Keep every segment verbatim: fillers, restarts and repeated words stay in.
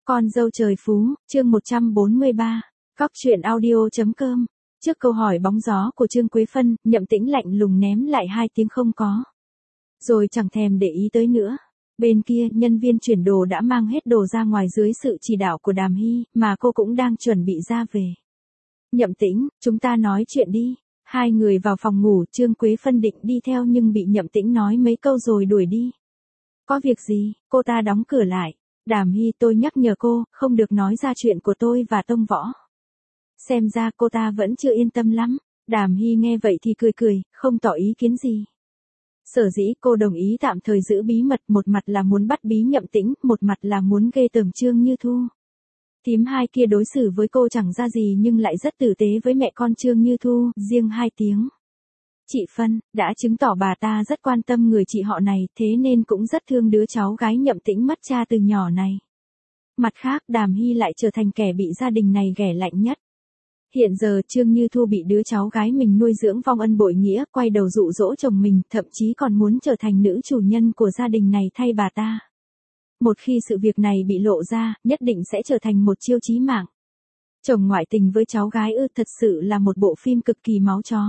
Con dâu trời phú, chương một trăm bốn mươi ba, Góc truyện audio.com. Trước câu hỏi bóng gió của Trương Quế Phân, Nhậm Tĩnh lạnh lùng ném lại hai tiếng không có. Rồi chẳng thèm để ý tới nữa. Bên kia, nhân viên chuyển đồ đã mang hết đồ ra ngoài dưới sự chỉ đạo của Đàm Hy, mà cô cũng đang chuẩn bị ra về. Nhậm Tĩnh, chúng ta nói chuyện đi. Hai người vào phòng ngủ, Trương Quế Phân định đi theo nhưng bị Nhậm Tĩnh nói mấy câu rồi đuổi đi. Có việc gì, cô ta đóng cửa lại. Đàm Hy, tôi nhắc nhở cô, không được nói ra chuyện của tôi và Tông Võ. Xem ra cô ta vẫn chưa yên tâm lắm. Đàm Hy nghe vậy thì cười cười, không tỏ ý kiến gì. Sở dĩ cô đồng ý tạm thời giữ bí mật, một mặt là muốn bắt bí Nhậm Tĩnh, một mặt là muốn ghê tởm Trương Như Thu. Thím hai kia đối xử với cô chẳng ra gì nhưng lại rất tử tế với mẹ con Trương Như Thu, riêng hai tiếng. Chị Phân, đã chứng tỏ bà ta rất quan tâm người chị họ này, thế nên cũng rất thương đứa cháu gái Nhậm Tĩnh mất cha từ nhỏ này. Mặt khác, Đàm Hy lại trở thành kẻ bị gia đình này ghẻ lạnh nhất. Hiện giờ Trương Như Thu bị đứa cháu gái mình nuôi dưỡng vong ân bội nghĩa, quay đầu dụ dỗ chồng mình, thậm chí còn muốn trở thành nữ chủ nhân của gia đình này thay bà ta. Một khi sự việc này bị lộ ra, nhất định sẽ trở thành một chiêu chí mạng. Chồng ngoại tình với cháu gái ư, thật sự là một bộ phim cực kỳ máu chó.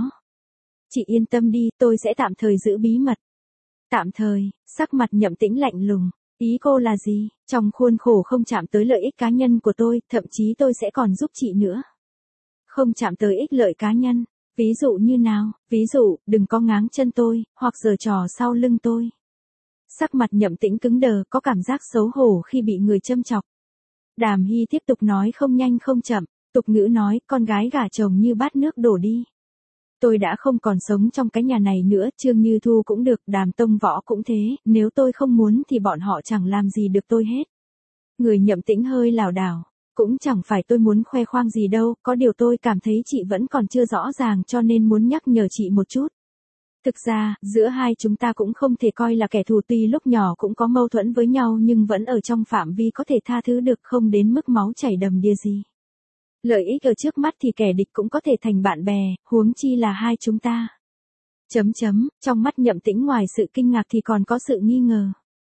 Chị yên tâm đi, tôi sẽ tạm thời giữ bí mật. Tạm thời, sắc mặt Nhậm Tĩnh lạnh lùng. Ý cô là gì? Trong khuôn khổ không chạm tới lợi ích cá nhân của tôi, thậm chí tôi sẽ còn giúp chị nữa. Không chạm tới ích lợi cá nhân. Ví dụ như nào? Ví dụ, đừng có ngáng chân tôi, hoặc giở trò sau lưng tôi. Sắc mặt Nhậm Tĩnh cứng đờ, có cảm giác xấu hổ khi bị người châm chọc. Đàm Hy tiếp tục nói không nhanh không chậm, tục ngữ nói, con gái gả chồng như bát nước đổ đi. Tôi đã không còn sống trong cái nhà này nữa, Trương Như Thu cũng được, Đàm Tông Võ cũng thế, nếu tôi không muốn thì bọn họ chẳng làm gì được tôi hết. Người Nhậm Tĩnh hơi lảo đảo, cũng chẳng phải tôi muốn khoe khoang gì đâu, có điều tôi cảm thấy chị vẫn còn chưa rõ ràng cho nên muốn nhắc nhở chị một chút. Thực ra, giữa hai chúng ta cũng không thể coi là kẻ thù, tuy lúc nhỏ cũng có mâu thuẫn với nhau nhưng vẫn ở trong phạm vi có thể tha thứ được, không đến mức máu chảy đầm đìa gì. Lợi ích ở trước mắt thì kẻ địch cũng có thể thành bạn bè, huống chi là hai chúng ta. Chấm chấm, trong mắt Nhậm Tĩnh ngoài sự kinh ngạc thì còn có sự nghi ngờ.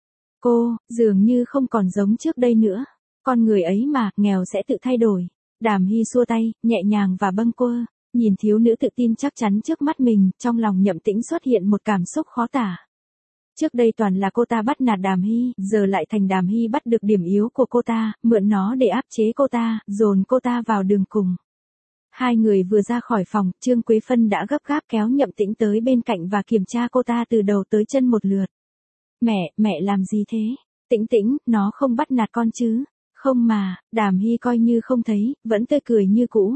Cô, dường như không còn giống trước đây nữa. Con người ấy mà, nghèo sẽ tự thay đổi. Đàm Hy xua tay, nhẹ nhàng và bâng quơ. Nhìn thiếu nữ tự tin chắc chắn trước mắt mình, trong lòng Nhậm Tĩnh xuất hiện một cảm xúc khó tả. Trước đây toàn là cô ta bắt nạt Đàm Hy, giờ lại thành Đàm Hy bắt được điểm yếu của cô ta, mượn nó để áp chế cô ta, dồn cô ta vào đường cùng. Hai người vừa ra khỏi phòng, Trương Quế Phân đã gấp gáp kéo Nhậm Tĩnh tới bên cạnh và kiểm tra cô ta từ đầu tới chân một lượt. Mẹ, mẹ làm gì thế? Tĩnh Tĩnh, nó không bắt nạt con chứ? Không mà, Đàm Hy coi như không thấy, vẫn tươi cười như cũ.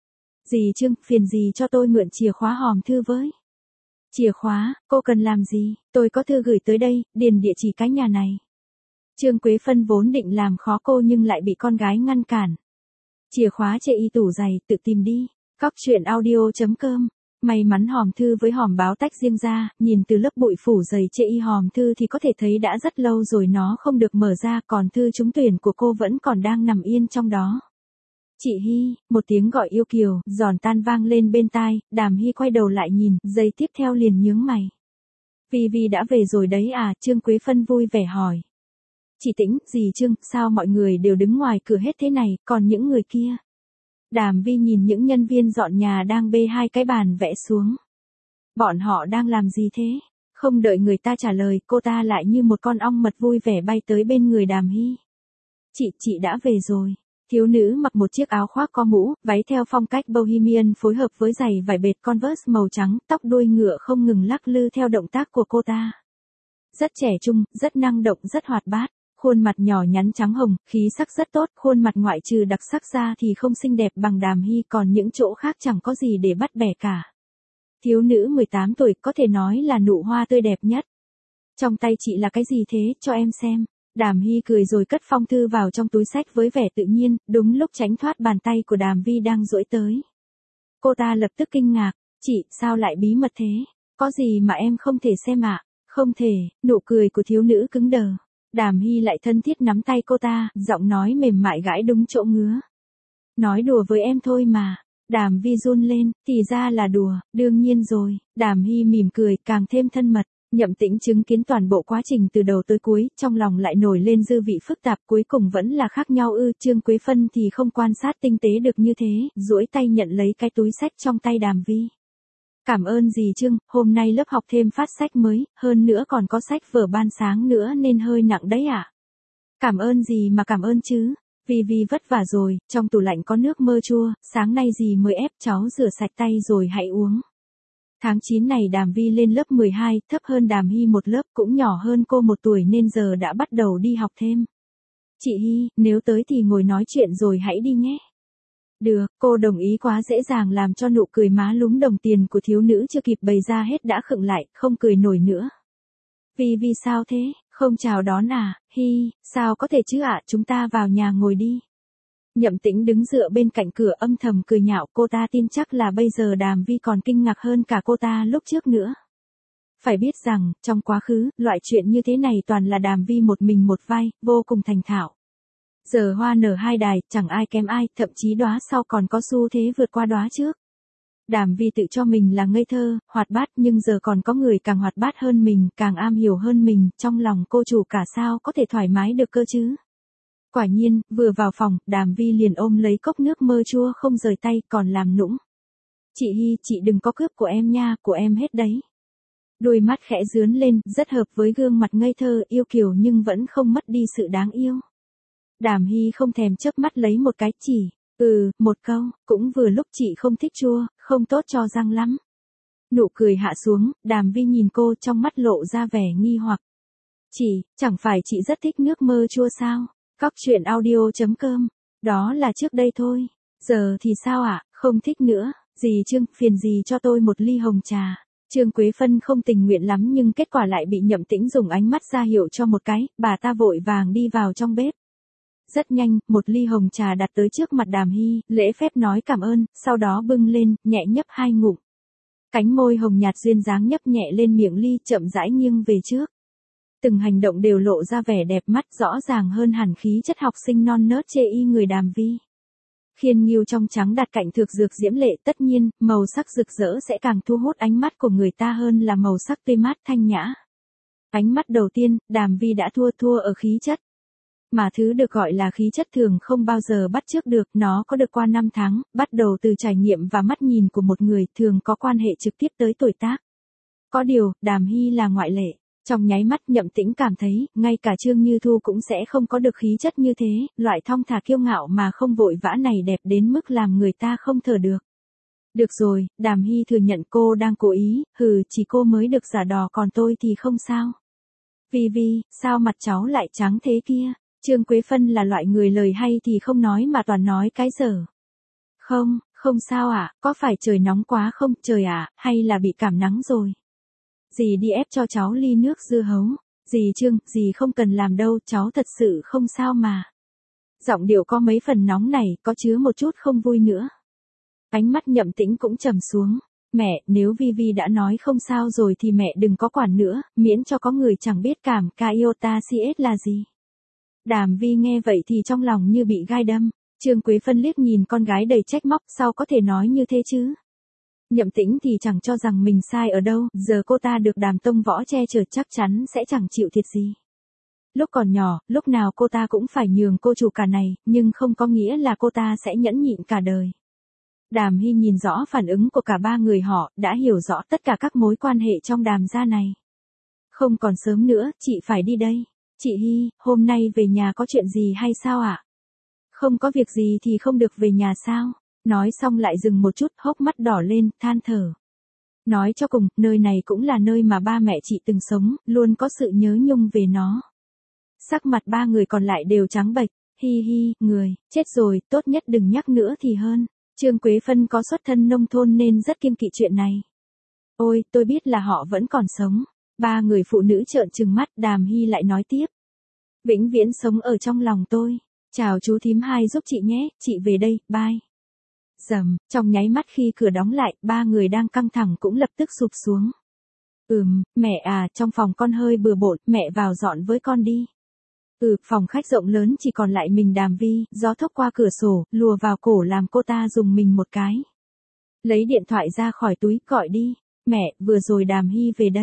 Dì Trương, phiền dì cho tôi mượn chìa khóa hòm thư với. Chìa khóa, cô cần làm gì? Tôi có thư gửi tới đây, điền địa chỉ cái nhà này. Trương Quế Phân vốn định làm khó cô nhưng lại bị con gái ngăn cản. Chìa khóa chê y tủ giày, tự tìm đi. Góc truyện audio.com. May mắn hòm thư với hòm báo tách riêng ra, nhìn từ lớp bụi phủ dày chê y hòm thư thì có thể thấy đã rất lâu rồi nó không được mở ra, còn thư trúng tuyển của cô vẫn còn đang nằm yên trong đó. Chị Hy, một tiếng gọi yêu kiều, giòn tan vang lên bên tai, Đàm Hy quay đầu lại nhìn, giây tiếp theo liền nhướng mày. Vi Vi đã về rồi đấy à, Trương Quế Phân vui vẻ hỏi. Chị Tĩnh, dì Trương, sao mọi người đều đứng ngoài cửa hết thế này, còn những người kia? Đàm Vi nhìn những nhân viên dọn nhà đang bê hai cái bàn vẽ xuống. Bọn họ đang làm gì thế? Không đợi người ta trả lời, cô ta lại như một con ong mật vui vẻ bay tới bên người Đàm Hy. Chị, chị đã về rồi. Thiếu nữ mặc một chiếc áo khoác có mũ, váy theo phong cách bohemian phối hợp với giày vải bệt Converse màu trắng, tóc đuôi ngựa không ngừng lắc lư theo động tác của cô ta. Rất trẻ trung, rất năng động, rất hoạt bát, khuôn mặt nhỏ nhắn trắng hồng, khí sắc rất tốt, khuôn mặt ngoại trừ đặc sắc ra thì không xinh đẹp bằng Đàm Hy, còn những chỗ khác chẳng có gì để bắt bẻ cả. Thiếu nữ mười tám tuổi có thể nói là nụ hoa tươi đẹp nhất. Trong tay chị là cái gì thế, cho em xem. Đàm Hy cười rồi cất phong thư vào trong túi xách với vẻ tự nhiên, đúng lúc tránh thoát bàn tay của Đàm Vi đang duỗi tới. Cô ta lập tức kinh ngạc, chị, sao lại bí mật thế? Có gì mà em không thể xem ạ? À? Không thể, nụ cười của thiếu nữ cứng đờ. Đàm Hy lại thân thiết nắm tay cô ta, giọng nói mềm mại gãi đúng chỗ ngứa. Nói đùa với em thôi mà. Đàm Vi run lên, thì ra là đùa, đương nhiên rồi. Đàm Hy mỉm cười, càng thêm thân mật. Nhậm Tĩnh chứng kiến toàn bộ quá trình từ đầu tới cuối, trong lòng lại nổi lên dư vị phức tạp, cuối cùng vẫn là khác nhau ư. Trương Quế Phân thì không quan sát tinh tế được như thế, duỗi tay nhận lấy cái túi sách trong tay Đàm Vi. Cảm ơn dì Trương, hôm nay lớp học thêm phát sách mới, hơn nữa còn có sách vở ban sáng nữa nên hơi nặng đấy ạ. À? Cảm ơn gì mà cảm ơn chứ, vì vì vất vả rồi, trong tủ lạnh có nước mơ chua, sáng nay dì mới ép cháu rửa sạch tay rồi hãy uống. Tháng chín này Đàm Vi lên lớp mười hai, thấp hơn Đàm Hy một lớp, cũng nhỏ hơn cô một tuổi nên giờ đã bắt đầu đi học thêm. Chị Hy, nếu tới thì ngồi nói chuyện rồi hãy đi nhé. Được, cô đồng ý quá dễ dàng làm cho nụ cười má lúm đồng tiền của thiếu nữ chưa kịp bày ra hết đã khựng lại, không cười nổi nữa. Vì vì sao thế, không chào đón à, Hy, sao có thể chứ ạ, chúng ta vào nhà ngồi đi. Nhậm Tĩnh đứng dựa bên cạnh cửa âm thầm cười nhạo, cô ta tin chắc là bây giờ Đàm Vi còn kinh ngạc hơn cả cô ta lúc trước nữa. Phải biết rằng, trong quá khứ, loại chuyện như thế này toàn là Đàm Vi một mình một vai, vô cùng thành thạo. Giờ hoa nở hai đài, chẳng ai kém ai, thậm chí đóa sau còn có xu thế vượt qua đóa trước. Đàm Vi tự cho mình là ngây thơ, hoạt bát nhưng giờ còn có người càng hoạt bát hơn mình, càng am hiểu hơn mình, trong lòng cô chủ cả sao có thể thoải mái được cơ chứ. Quả nhiên, vừa vào phòng, Đàm Vi liền ôm lấy cốc nước mơ chua không rời tay, còn làm nũng. Chị Hy, chị đừng có cướp của em nha, của em hết đấy. Đôi mắt khẽ dướn lên, rất hợp với gương mặt ngây thơ, yêu kiều nhưng vẫn không mất đi sự đáng yêu. Đàm Hy không thèm chớp mắt lấy một cái chỉ, ừ, một câu, cũng vừa lúc chị không thích chua, không tốt cho răng lắm. Nụ cười hạ xuống, Đàm Vi nhìn cô trong mắt lộ ra vẻ nghi hoặc. Chị, chẳng phải chị rất thích nước mơ chua sao? Cóc truyện audio chấm com, đó là trước đây thôi, giờ thì sao ạ, à? Không thích nữa, dì Trương, phiền dì cho tôi một ly hồng trà. Trương Quế Phân không tình nguyện lắm nhưng kết quả lại bị Nhậm Tĩnh dùng ánh mắt ra hiệu cho một cái, bà ta vội vàng đi vào trong bếp. Rất nhanh, một ly hồng trà đặt tới trước mặt Đàm Hy, lễ phép nói cảm ơn, sau đó bưng lên, nhẹ nhấp hai ngụm. Cánh môi hồng nhạt duyên dáng nhấp nhẹ lên miệng ly, chậm rãi nghiêng về trước. Từng hành động đều lộ ra vẻ đẹp mắt, rõ ràng hơn hẳn khí chất học sinh non nớt chê y người Đàm Vi. Khiên nghiêu trong trắng đặt cạnh thược dược diễm lệ, tất nhiên, màu sắc rực rỡ sẽ càng thu hút ánh mắt của người ta hơn là màu sắc tươi mát thanh nhã. Ánh mắt đầu tiên, Đàm Vi đã thua thua ở khí chất. Mà thứ được gọi là khí chất thường không bao giờ bắt chước được, nó có được qua năm tháng, bắt đầu từ trải nghiệm và mắt nhìn của một người, thường có quan hệ trực tiếp tới tuổi tác. Có điều, Đàm Hy là ngoại lệ. Trong nháy mắt Nhậm Tĩnh cảm thấy, ngay cả Trương Như Thu cũng sẽ không có được khí chất như thế, loại thong thả kiêu ngạo mà không vội vã này đẹp đến mức làm người ta không thở được. Được rồi, Đàm Hy thừa nhận cô đang cố ý, hừ, chỉ cô mới được giả đò còn tôi thì không sao. Vi Vi, sao mặt cháu lại trắng thế kia? Trương Quế Phân là loại người lời hay thì không nói mà toàn nói cái dở. Không, không sao ạ, à, có phải trời nóng quá không, trời ạ, à, hay là bị cảm nắng rồi? Dì đi ép cho cháu ly nước dưa hấu. Dì Trương, dì không cần làm đâu, cháu thật sự không sao mà. Giọng điệu có mấy phần nóng này, có chứa một chút không vui nữa. Ánh mắt Nhậm Tĩnh cũng trầm xuống. Mẹ, nếu Vi Vi đã nói không sao rồi thì mẹ đừng có quản nữa, miễn cho có người chẳng biết cảm Iota xê ét là gì. Đàm Vi nghe vậy thì trong lòng như bị gai đâm. Trương Quế Phân liếc nhìn con gái đầy trách móc, sao có thể nói như thế chứ? Nhậm Tĩnh thì chẳng cho rằng mình sai ở đâu, giờ cô ta được Đàm Tông Võ che chở chắc chắn sẽ chẳng chịu thiệt gì. Lúc còn nhỏ, lúc nào cô ta cũng phải nhường cô chủ cả này, nhưng không có nghĩa là cô ta sẽ nhẫn nhịn cả đời. Đàm Hy nhìn rõ phản ứng của cả ba người họ, đã hiểu rõ tất cả các mối quan hệ trong Đàm gia này. Không còn sớm nữa, chị phải đi đây. Chị Hy, hôm nay về nhà có chuyện gì hay sao ạ? À? Không có việc gì thì không được về nhà sao? Nói xong lại dừng một chút, hốc mắt đỏ lên, than thở. Nói cho cùng, nơi này cũng là nơi mà ba mẹ chị từng sống, luôn có sự nhớ nhung về nó. Sắc mặt ba người còn lại đều trắng bệch, hi hi, người, chết rồi, tốt nhất đừng nhắc nữa thì hơn. Trương Quế Phân có xuất thân nông thôn nên rất kiêng kỵ chuyện này. Ôi, tôi biết là họ vẫn còn sống. Ba người phụ nữ trợn trừng mắt, Đàm Hy lại nói tiếp. Vĩnh viễn sống ở trong lòng tôi. Chào chú thím hai giúp chị nhé, chị về đây, bye. Dầm, trong nháy mắt khi cửa đóng lại, ba người đang căng thẳng cũng lập tức sụp xuống. Ừm, mẹ à, trong phòng con hơi bừa bộn, mẹ vào dọn với con đi. Ừ, phòng khách rộng lớn chỉ còn lại mình Đàm Vi, gió thốc qua cửa sổ, lùa vào cổ làm cô ta dùng mình một cái. Lấy điện thoại ra khỏi túi, gọi đi. Mẹ, vừa rồi Đàm Hy về đây.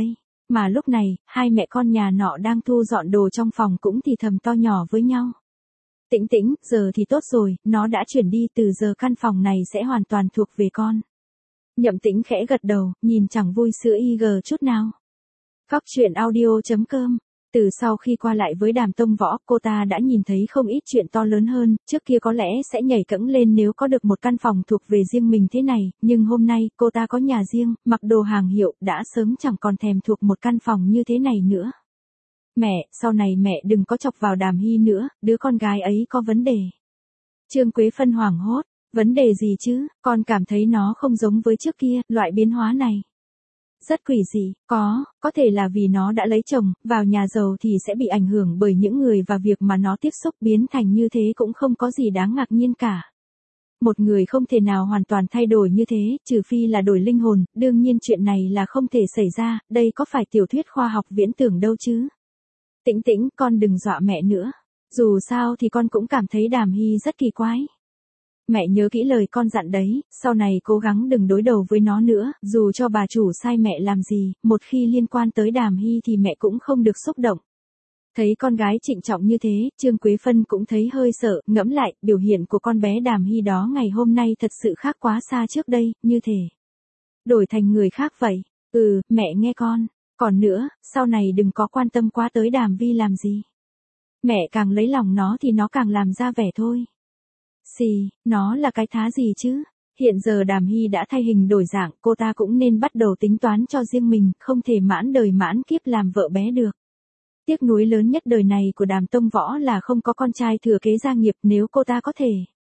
Mà lúc này, hai mẹ con nhà nọ đang thu dọn đồ trong phòng cũng thì thầm to nhỏ với nhau. Tĩnh tĩnh, giờ thì tốt rồi, nó đã chuyển đi, từ giờ căn phòng này sẽ hoàn toàn thuộc về con. Nhậm Tĩnh khẽ gật đầu, nhìn chẳng vui sữa y gờ chút nào. Cóc truyện audio chấm com. Từ sau khi qua lại với Đàm Tông Võ, cô ta đã nhìn thấy không ít chuyện to lớn hơn, trước kia có lẽ sẽ nhảy cẫng lên nếu có được một căn phòng thuộc về riêng mình thế này, nhưng hôm nay, cô ta có nhà riêng, mặc đồ hàng hiệu, đã sớm chẳng còn thèm thuộc một căn phòng như thế này nữa. Mẹ, sau này mẹ đừng có chọc vào Đàm Hy nữa, đứa con gái ấy có vấn đề. Trương Quế Phân hoảng hốt, vấn đề gì chứ, con cảm thấy nó không giống với trước kia, loại biến hóa này. Rất quỷ dị, có, có thể là vì nó đã lấy chồng, vào nhà giàu thì sẽ bị ảnh hưởng bởi những người và việc mà nó tiếp xúc, biến thành như thế cũng không có gì đáng ngạc nhiên cả. Một người không thể nào hoàn toàn thay đổi như thế, trừ phi là đổi linh hồn, đương nhiên chuyện này là không thể xảy ra, đây có phải tiểu thuyết khoa học viễn tưởng đâu chứ. Tĩnh tĩnh, con đừng dọa mẹ nữa. Dù sao thì con cũng cảm thấy Đàm Hy rất kỳ quái. Mẹ nhớ kỹ lời con dặn đấy, sau này cố gắng đừng đối đầu với nó nữa, dù cho bà chủ sai mẹ làm gì, một khi liên quan tới Đàm Hy thì mẹ cũng không được xúc động. Thấy con gái trịnh trọng như thế, Trương Quế Phân cũng thấy hơi sợ, ngẫm lại, biểu hiện của con bé Đàm Hy đó ngày hôm nay thật sự khác quá xa trước đây, như thể đổi thành người khác vậy. Ừ, mẹ nghe con. Còn nữa, sau này đừng có quan tâm quá tới Đàm Vi làm gì. Mẹ càng lấy lòng nó thì nó càng làm ra vẻ thôi. Xì, nó là cái thá gì chứ? Hiện giờ Đàm Hy đã thay hình đổi dạng, cô ta cũng nên bắt đầu tính toán cho riêng mình, không thể mãn đời mãn kiếp làm vợ bé được. Tiếc nuối lớn nhất đời này của Đàm Tông Võ là không có con trai thừa kế gia nghiệp, nếu cô ta có thể.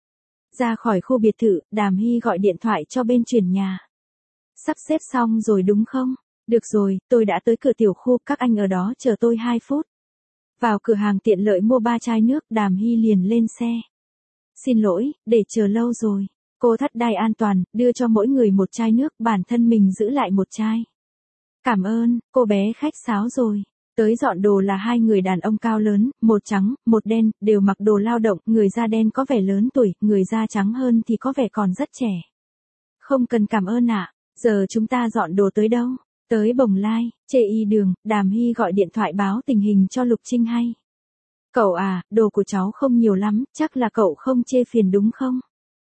Ra khỏi khu biệt thự, Đàm Hy gọi điện thoại cho bên chuyển nhà. Sắp xếp xong rồi đúng không? Được rồi, tôi đã tới cửa tiểu khu, các anh ở đó chờ tôi hai phút. Vào cửa hàng tiện lợi mua ba chai nước, Đàm Hy liền lên xe. Xin lỗi, để chờ lâu rồi. Cô thắt đai an toàn, đưa cho mỗi người một chai nước, bản thân mình giữ lại một chai. Cảm ơn, cô bé khách sáo rồi. Tới dọn đồ là hai người đàn ông cao lớn, một trắng, một đen, đều mặc đồ lao động, người da đen có vẻ lớn tuổi, người da trắng hơn thì có vẻ còn rất trẻ. Không cần cảm ơn ạ, giờ chúng ta dọn đồ tới đâu? Tới Bồng Lai, chê y đường, Đàm Hy gọi điện thoại báo tình hình cho Lục Trinh hay. Cậu à, đồ của cháu không nhiều lắm, chắc là cậu không chê phiền đúng không?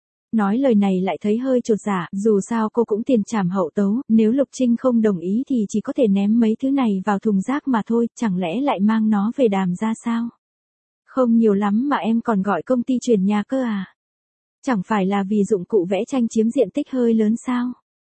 Nói lời này lại thấy hơi chột dạ, dù sao cô cũng tiền trảm hậu tấu, nếu Lục Trinh không đồng ý thì chỉ có thể ném mấy thứ này vào thùng rác mà thôi, chẳng lẽ lại mang nó về Đàm ra sao? Không nhiều lắm mà em còn gọi công ty chuyển nhà cơ à? Chẳng phải là vì dụng cụ vẽ tranh chiếm diện tích hơi lớn sao?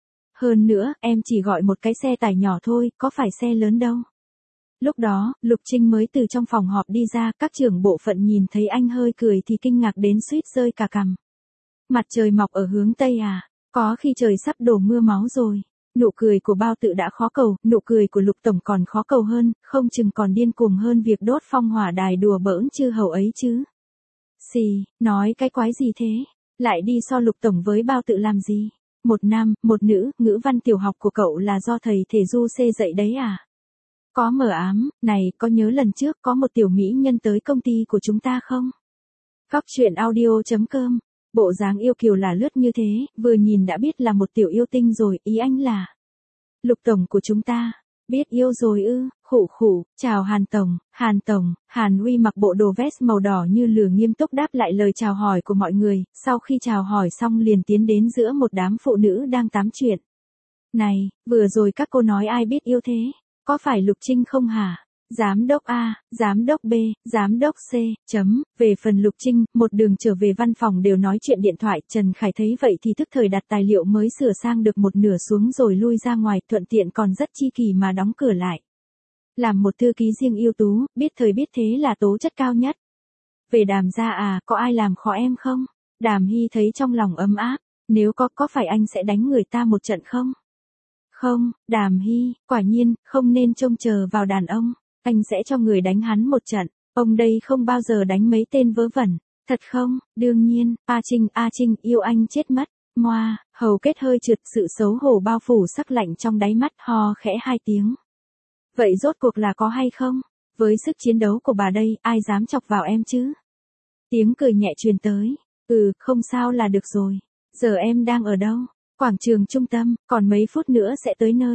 Hơn nữa, em chỉ gọi một cái xe tải nhỏ thôi, có phải xe lớn đâu. Lúc đó, Lục Trinh mới từ trong phòng họp đi ra, các trưởng bộ phận nhìn thấy anh hơi cười thì kinh ngạc đến suýt rơi cả cằm. Mặt trời mọc ở hướng Tây à, có khi trời sắp đổ mưa máu rồi. Nụ cười của Bao Tự đã khó cầu, nụ cười của Lục Tổng còn khó cầu hơn, không chừng còn điên cuồng hơn việc đốt phong hỏa đài đùa bỡn chư hầu ấy chứ. Xì, nói cái quái gì thế, lại đi so Lục Tổng với Bao Tự làm gì? Một nam, một nữ, ngữ văn tiểu học của cậu là do thầy thể du xê dạy đấy à? Có mờ ám, này, có nhớ lần trước có một tiểu mỹ nhân tới công ty của chúng ta không? Cóc truyện audio chấm com. Bộ dáng yêu kiều là lướt như thế, vừa nhìn đã biết là một tiểu yêu tinh rồi, ý anh là Lục Tổng của chúng ta. Biết yêu rồi ư, khụ khụ, chào Hàn Tổng, Hàn Tổng, Hàn Huy mặc bộ đồ vest màu đỏ như lửa nghiêm túc đáp lại lời chào hỏi của mọi người, sau khi chào hỏi xong liền tiến đến giữa một đám phụ nữ đang tám chuyện. Này, vừa rồi các cô nói ai biết yêu thế, có phải Lục Trinh không hả? Giám đốc A, giám đốc B, giám đốc C, chấm, về phần Lục Trinh, một đường trở về văn phòng đều nói chuyện điện thoại, Trần Khải thấy vậy thì tức thời đặt tài liệu mới sửa sang được một nửa xuống rồi lui ra ngoài, thuận tiện còn rất chi kỳ mà đóng cửa lại. Làm một thư ký riêng ưu tú, biết thời biết thế là tố chất cao nhất. Về Đàm gia à, có ai làm khó em không? Đàm Hy thấy trong lòng ấm áp, nếu có, có phải anh sẽ đánh người ta một trận không? Không, Đàm Hy, quả nhiên, không nên trông chờ vào đàn ông. Anh sẽ cho người đánh hắn một trận, ông đây không bao giờ đánh mấy tên vớ vẩn, thật không, đương nhiên, A Trinh, A Trinh yêu anh chết mất, moa, hầu kết hơi trượt, sự xấu hổ bao phủ sắc lạnh trong đáy mắt, ho khẽ hai tiếng. Vậy rốt cuộc là có hay không? Với sức chiến đấu của bà đây, ai dám chọc vào em chứ? Tiếng cười nhẹ truyền tới, ừ, không sao là được rồi, giờ em đang ở đâu? Quảng trường trung tâm, còn mấy phút nữa sẽ tới nơi.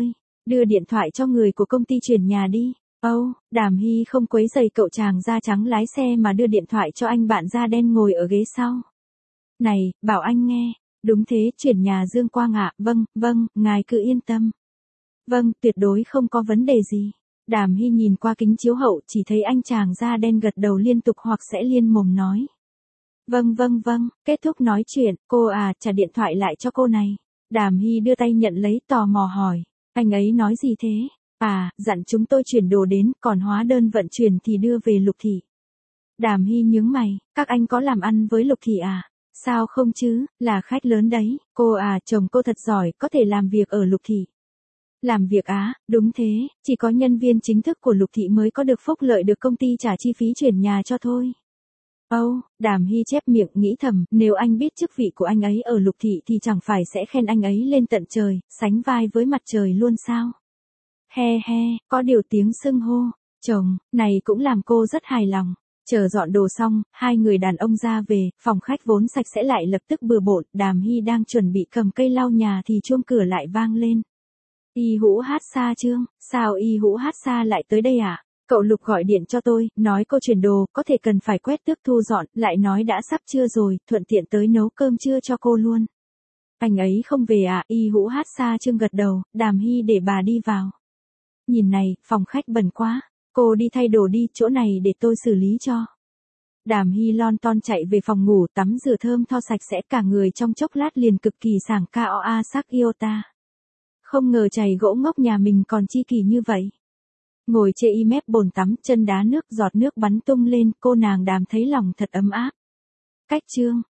đưa điện thoại cho người của công ty chuyển nhà đi. Âu, oh, Đàm Hy không quấy rầy cậu chàng da trắng lái xe mà đưa điện thoại cho anh bạn da đen ngồi ở ghế sau. Này, bảo anh nghe, đúng thế, chuyển nhà Dương Quang ạ, vâng, vâng, ngài cứ yên tâm. Vâng, tuyệt đối không có vấn đề gì. Đàm Hy nhìn qua kính chiếu hậu chỉ thấy anh chàng da đen gật đầu liên tục hoặc sẽ liên mồm nói. Vâng vâng vâng, kết thúc nói chuyện, cô à, trả điện thoại lại cho cô này. Đàm Hy đưa tay nhận lấy tò mò hỏi, anh ấy nói gì thế? À, dặn chúng tôi chuyển đồ đến, còn hóa đơn vận chuyển thì đưa về Lục Thị. Đàm Hy nhướng mày, các anh có làm ăn với Lục Thị à? Sao không chứ, là khách lớn đấy, cô à, chồng cô thật giỏi, có thể làm việc ở Lục Thị. Làm việc á, đúng thế, chỉ có nhân viên chính thức của Lục Thị mới có được phúc lợi được công ty trả chi phí chuyển nhà cho thôi. Âu, oh, Đàm Hy chép miệng nghĩ thầm, nếu anh biết chức vị của anh ấy ở Lục Thị thì chẳng phải sẽ khen anh ấy lên tận trời, sánh vai với mặt trời luôn sao? He he, có điều tiếng xưng hô, chồng, này cũng làm cô rất hài lòng. Chờ dọn đồ xong, hai người đàn ông ra về, phòng khách vốn sạch sẽ lại lập tức bừa bộn, Đàm Hy đang chuẩn bị cầm cây lau nhà thì chuông cửa lại vang lên. Y Hữu Hát Sa Trương, sao Y Hữu Hát Sa lại tới đây à? Cậu Lục gọi điện cho tôi, nói cô chuyển đồ, có thể cần phải quét tước thu dọn, lại nói đã sắp trưa rồi, thuận tiện tới nấu cơm trưa cho cô luôn. Anh ấy không về à? Y Hữu Hát Sa Trương gật đầu, Đàm Hy để bà đi vào. Nhìn này, phòng khách bẩn quá, cô đi thay đồ đi, chỗ này để tôi xử lý cho. Đàm Hy lon ton chạy về phòng ngủ tắm rửa thơm tho sạch sẽ cả người trong chốc lát liền cực kỳ sảng cao a sắc iota. Không ngờ chày gỗ ngốc nhà mình còn chi kỳ như vậy. Ngồi chê y mép bồn tắm, chân đá nước, giọt nước bắn tung lên, cô nàng Đàm thấy lòng thật ấm áp. Cách chương